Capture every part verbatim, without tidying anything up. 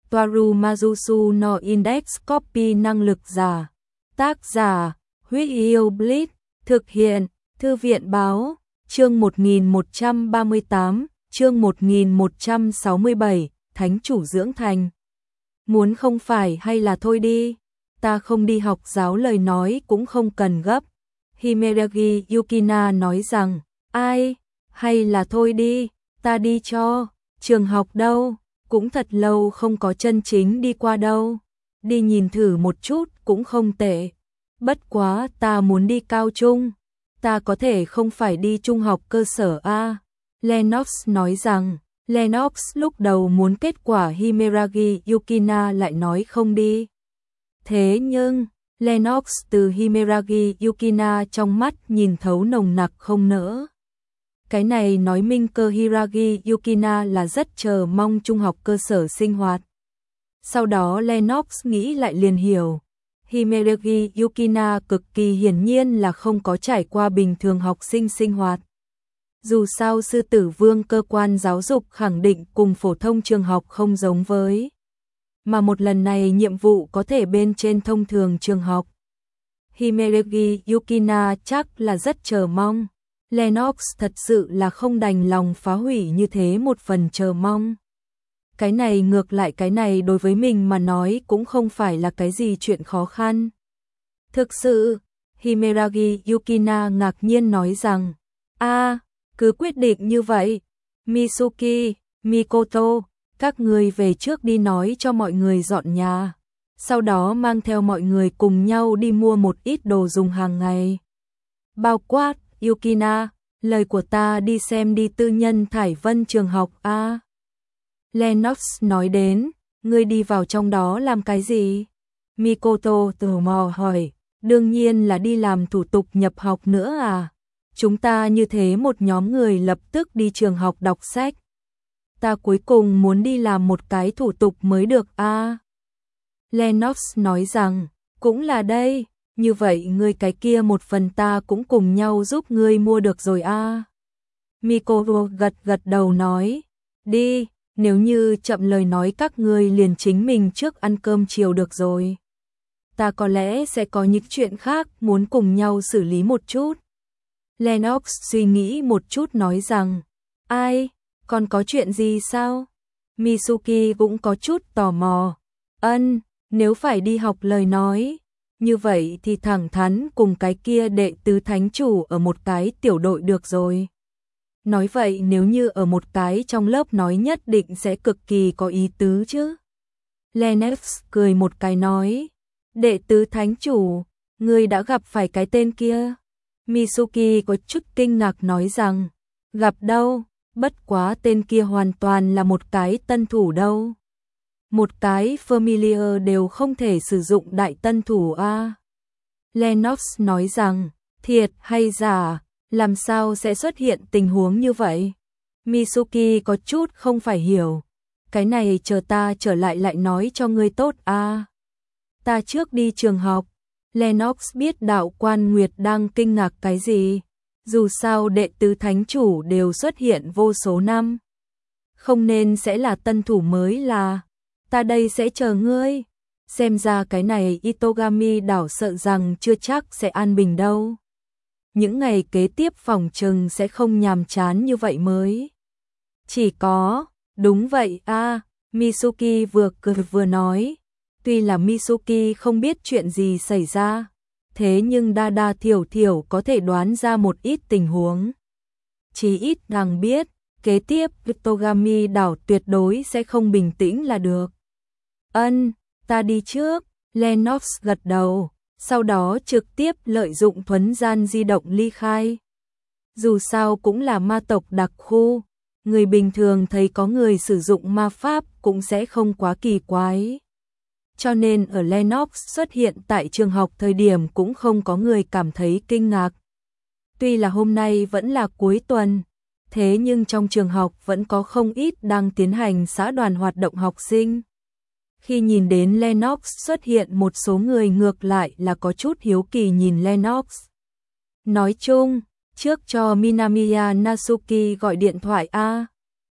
Toaru Majusu no Index Copy năng lực giả. Tác giả, Huyết Yêu Blitz, thực hiện, Thư viện báo, chương một nghìn một trăm ba mươi tám, chương một nghìn một trăm sáu mươi bảy, Thánh chủ dưỡng thành. Muốn không phải hay là thôi đi, ta không đi học giáo lời nói cũng không cần gấp. Himeragi Yukina nói rằng, ai, hay là thôi đi, ta đi cho, trường học đâu, cũng thật lâu không có chân chính đi qua đâu, đi nhìn thử một chút cũng không tệ. Bất quá ta muốn đi cao trung, ta có thể không phải đi trung học cơ sở a. Lennox nói rằng, Lennox lúc đầu muốn kết quả Himeragi Yukina lại nói không đi. Thế nhưng, Lennox từ Himeragi Yukina trong mắt nhìn thấu nồng nặc không nỡ. Cái này nói minh cơ Hiragi Yukina là rất chờ mong trung học cơ sở sinh hoạt. Sau đó Lennox nghĩ lại liền hiểu. Himeragi Yukina cực kỳ hiển nhiên là không có trải qua bình thường học sinh sinh hoạt. Dù sao sư tử vương cơ quan giáo dục khẳng định cùng phổ thông trường học không giống với. Mà một lần này nhiệm vụ có thể bên trên thông thường trường học. Himeragi Yukina chắc là rất chờ mong. Lennox thật sự là không đành lòng phá hủy như thế một phần chờ mong. Cái này ngược lại cái này đối với mình mà nói cũng không phải là cái gì chuyện khó khăn. Thực sự, Himeragi Yukina ngạc nhiên nói rằng, a, cứ quyết định như vậy. Mitsuki, Mikoto, các người về trước đi nói cho mọi người dọn nhà. Sau đó mang theo mọi người cùng nhau đi mua một ít đồ dùng hàng ngày. Bao quát, Yukina, lời của ta đi xem đi tư nhân Thải Vân trường học a. Lennox nói đến, ngươi đi vào trong đó làm cái gì? Mikoto tò mò hỏi, đương nhiên là đi làm thủ tục nhập học nữa à? Chúng ta như thế một nhóm người lập tức đi trường học đọc sách. Ta cuối cùng muốn đi làm một cái thủ tục mới được a. Lennox nói rằng, cũng là đây, như vậy ngươi cái kia một phần ta cũng cùng nhau giúp ngươi mua được rồi a. Mikoto gật gật đầu nói, đi, nếu như chậm lời nói các ngươi liền chính mình trước ăn cơm chiều được rồi. Ta có lẽ sẽ có những chuyện khác muốn cùng nhau xử lý một chút. Lennox suy nghĩ một chút nói rằng, ai, còn có chuyện gì sao? Mitsuki cũng có chút tò mò. Ân, nếu phải đi học lời nói, như vậy thì thẳng thắn cùng cái kia đệ tứ thánh chủ ở một cái tiểu đội được rồi. Nói vậy nếu như ở một cái trong lớp nói nhất định sẽ cực kỳ có ý tứ chứ. Lennox cười một cái nói, đệ tứ thánh chủ, ngươi đã gặp phải cái tên kia. Mitsuki có chút kinh ngạc nói rằng, gặp đâu, bất quá tên kia hoàn toàn là một cái tân thủ đâu. Một cái familiar đều không thể sử dụng đại tân thủ a. Lennox nói rằng, thiệt hay giả, làm sao sẽ xuất hiện tình huống như vậy? Mitsuki có chút không phải hiểu. Cái này chờ ta trở lại lại nói cho ngươi tốt a. Ta trước đi trường học. Lennox biết đạo quan Nguyệt đang kinh ngạc cái gì. Dù sao đệ tứ thánh chủ đều xuất hiện vô số năm. Không nên sẽ là tân thủ mới là. Ta đây sẽ chờ ngươi. Xem ra cái này Itogami đảo sợ rằng chưa chắc sẽ an bình đâu. Những ngày kế tiếp phòng trừng sẽ không nhàm chán như vậy mới. Chỉ có, đúng vậy a. Mitsuki vừa cười vừa nói. Tuy là Mitsuki không biết chuyện gì xảy ra, thế nhưng đa đa thiểu thiểu có thể đoán ra một ít tình huống. Chỉ ít nàng biết, kế tiếp Itogami đảo tuyệt đối sẽ không bình tĩnh là được. Ân, ta đi trước, Lennox gật đầu, sau đó trực tiếp lợi dụng thuấn gian di động ly khai. Dù sao cũng là ma tộc đặc khu, người bình thường thấy có người sử dụng ma pháp cũng sẽ không quá kỳ quái. Cho nên ở Lennox xuất hiện tại trường học thời điểm cũng không có người cảm thấy kinh ngạc. Tuy là hôm nay vẫn là cuối tuần, thế nhưng trong trường học vẫn có không ít đang tiến hành xã đoàn hoạt động học sinh. Khi nhìn đến Lennox xuất hiện một số người ngược lại là có chút hiếu kỳ nhìn Lennox. Nói chung, trước cho Minamiya Natsuki gọi điện thoại a.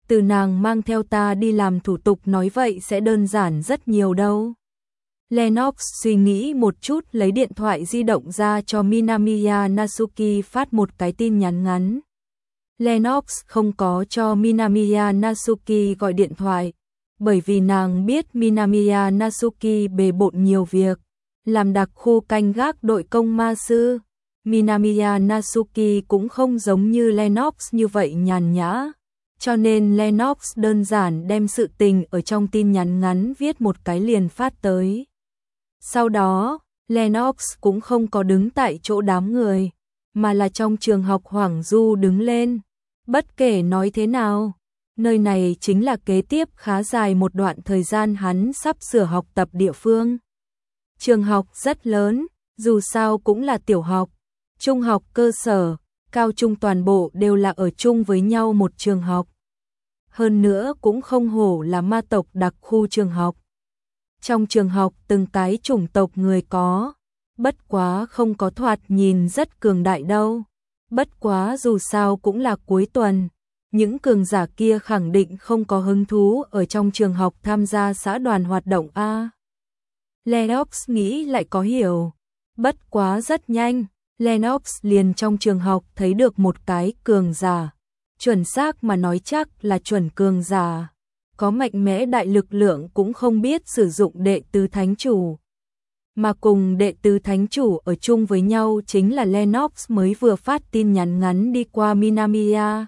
từ nàng mang theo ta đi làm thủ tục nói vậy sẽ đơn giản rất nhiều đâu. Lennox suy nghĩ một chút lấy điện thoại di động ra cho Minamiya Natsuki phát một cái tin nhắn ngắn. Lennox không có cho Minamiya Natsuki gọi điện thoại, bởi vì nàng biết Minamiya Natsuki bề bộn nhiều việc, làm đặc khu canh gác đội công ma sư. Minamiya Natsuki cũng không giống như Lennox như vậy nhàn nhã, cho nên Lennox đơn giản đem sự tình ở trong tin nhắn ngắn viết một cái liền phát tới. Sau đó, Lennox cũng không có đứng tại chỗ đám người, mà là trong trường học Hoàng Du đứng lên. Bất kể nói thế nào, nơi này chính là kế tiếp khá dài một đoạn thời gian hắn sắp sửa học tập địa phương. Trường học rất lớn, dù sao cũng là tiểu học, trung học cơ sở, cao trung toàn bộ đều là ở chung với nhau một trường học. Hơn nữa cũng không hổ là ma tộc đặc khu trường học. Trong trường học từng cái chủng tộc người có, bất quá không có thoạt nhìn rất cường đại đâu. Bất quá dù sao cũng là cuối tuần, những cường giả kia khẳng định không có hứng thú ở trong trường học tham gia xã đoàn hoạt động a. Lennox nghĩ lại có hiểu, bất quá rất nhanh, Lennox liền trong trường học thấy được một cái cường giả, chuẩn xác mà nói chắc là chuẩn cường giả, có mạnh mẽ đại lực lượng cũng không biết sử dụng đệ tứ thánh chủ. Mà cùng đệ tứ thánh chủ ở chung với nhau chính là Lennox mới vừa phát tin nhắn ngắn đi qua Minamiya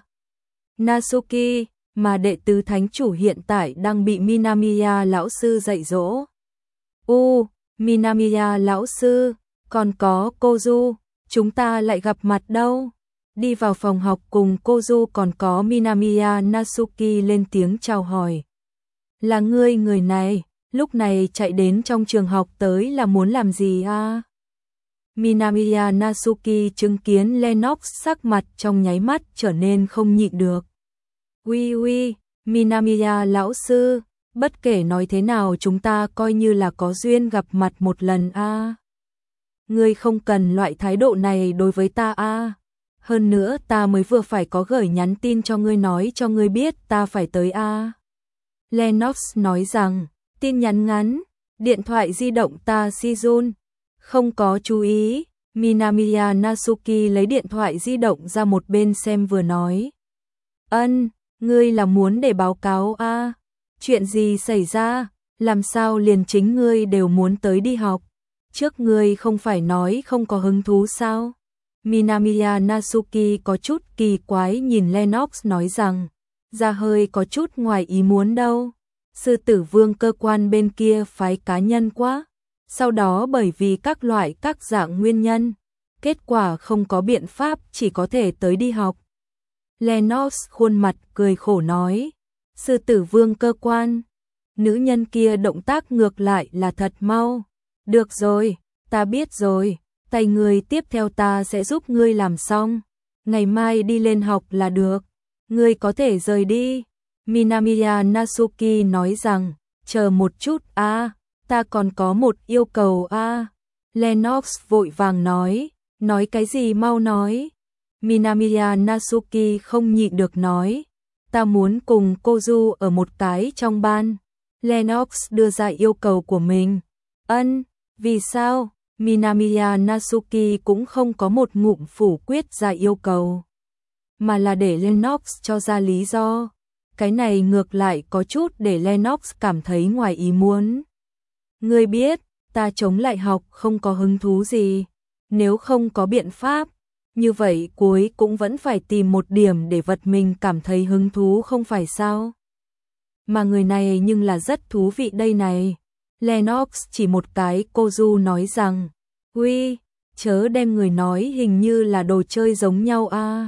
Natsuki, mà đệ tứ thánh chủ hiện tại đang bị Minamiya lão sư dạy dỗ. U, Minamiya lão sư, còn có cô Du, chúng ta lại gặp mặt đâu? Đi vào phòng học cùng cô Du còn có Minamiya Natsuki lên tiếng chào hỏi. Là ngươi người này, lúc này chạy đến trong trường học tới là muốn làm gì à? Minamiya Natsuki chứng kiến Lennox sắc mặt trong nháy mắt trở nên không nhịn được. Uy uy, Minamiya lão sư, bất kể nói thế nào chúng ta coi như là có duyên gặp mặt một lần a. À. Ngươi không cần loại thái độ này đối với ta a. À. Hơn nữa ta mới vừa phải có gửi nhắn tin cho ngươi nói cho ngươi biết ta phải tới a. À. Lennox nói rằng, tin nhắn ngắn, điện thoại di động ta si run, không có chú ý. Minamiya Natsuki lấy điện thoại di động ra một bên xem vừa nói. Ân, ngươi là muốn để báo cáo a? À? Chuyện gì xảy ra, làm sao liền chính ngươi đều muốn tới đi học? Trước ngươi không phải nói không có hứng thú sao? Minamiya Natsuki có chút kỳ quái nhìn Lennox nói rằng, ra hơi có chút ngoài ý muốn đâu. Sư tử vương cơ quan bên kia phái cá nhân quá. Sau đó bởi vì các loại các dạng nguyên nhân, kết quả không có biện pháp chỉ có thể tới đi học. Lennox khuôn mặt cười khổ nói, sư tử vương cơ quan, nữ nhân kia động tác ngược lại là thật mau. Được rồi, ta biết rồi, tay người tiếp theo ta sẽ giúp ngươi làm xong, ngày mai đi lên học là được, ngươi có thể rời đi. Minamiya Natsuki nói rằng, chờ một chút a, à, ta còn có một yêu cầu a. À. Lennox vội vàng nói, nói cái gì mau nói. Minamiya Natsuki không nhịn được nói, ta muốn cùng cô Du ở một cái trong ban. Lennox đưa ra yêu cầu của mình. Ân, vì sao? Minamiya Natsuki cũng không có một ngụm phủ quyết ra yêu cầu, mà là để Lennox cho ra lý do. Cái này ngược lại có chút để Lennox cảm thấy ngoài ý muốn. Ngươi biết, ta chống lại học không có hứng thú gì, nếu không có biện pháp, như vậy cuối cũng vẫn phải tìm một điểm để vật mình cảm thấy hứng thú không phải sao? Mà người này nhưng là rất thú vị đây này. Lennox chỉ một cái cô Du nói rằng, uy, chớ đem người nói hình như là đồ chơi giống nhau a. À.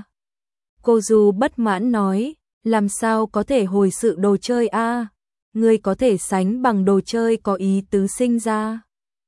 Cô Du bất mãn nói, làm sao có thể hồi sự đồ chơi a? À? Ngươi có thể sánh bằng đồ chơi có ý tứ sinh ra.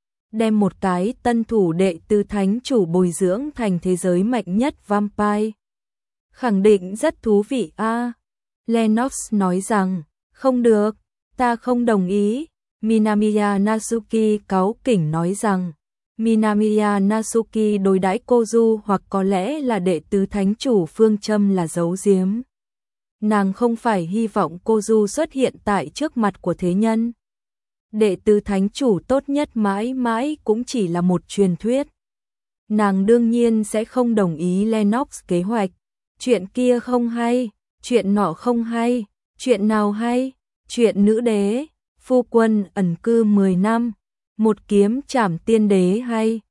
Đem một cái tân thủ đệ tứ thánh chủ bồi dưỡng thành thế giới mạnh nhất vampire. Khẳng định rất thú vị a. À? Lennox nói rằng, không được, ta không đồng ý. Minamiya Natsuki cáu kỉnh nói rằng, Minamiya Natsuki đối đãi cô Du hoặc có lẽ là đệ tứ thánh chủ phương châm là giấu giếm. Nàng không phải hy vọng cô Du xuất hiện tại trước mặt của thế nhân. Đệ tứ thánh chủ tốt nhất mãi mãi cũng chỉ là một truyền thuyết. Nàng đương nhiên sẽ không đồng ý Lennox kế hoạch. Chuyện kia không hay, chuyện nọ không hay, chuyện nào hay, chuyện nữ đế, phu quân ẩn cư mười năm, một kiếm trảm tiên đế hay.